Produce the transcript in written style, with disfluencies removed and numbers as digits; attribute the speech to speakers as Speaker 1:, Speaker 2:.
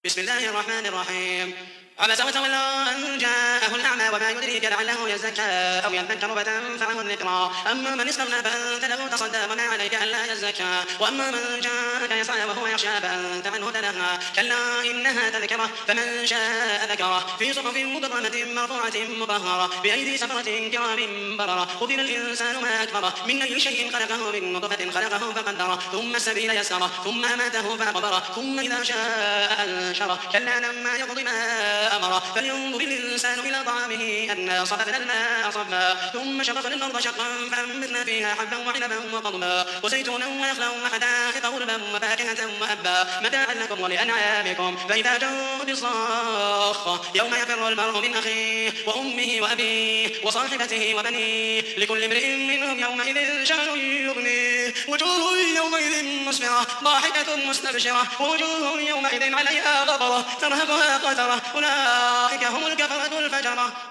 Speaker 1: بسم الله الرحمن الرحيم. عبس وتولى أن جاءه الأعمى وما يدريك لعله يزكى أو يذكر فتنفعه الذكرى. أما من استغنى فأنت له تصدى وما عليك ألا يزكى. وأما من جاءك يسعى وهو يخشى فأنت عنه تلهى. كلا إنها تذكرة فمن شاء ذكره في صحف مكرمة مرفوعة مطهرة بأيدي سفرة كرام بررة. قتل الإنسان ما أكفره من أي شيء خلقه من نطفة خلقه فقدره ثم السبيل يسره ثم أماته فأقبره ثم إذا شاء أنشره. كلا لما يقض ما أمره فلينظر الإنسان إلى طعامه أنا صببنا الماء صبا ثم شققنا الأرض شقا فأنبتنا فيها حبا وعنبا وقضبا وزيتونا ونخلا وحدائق غلبا وفاكهة وأبا متاعا لكم ولأنعامكم. فإذا جاءت الصاخة يوم يفر المرء من أخيه وأمه وأبيه وصاحبته وبنيه لكل امرئ منهم يومئذ شأن يغنيه. وجوه يومئذ مسفرة ضاحكة مستبشرة ووجوه يومئذ عليها غبرة ترهقها قترة أولئك هم الكفرة الفجرة.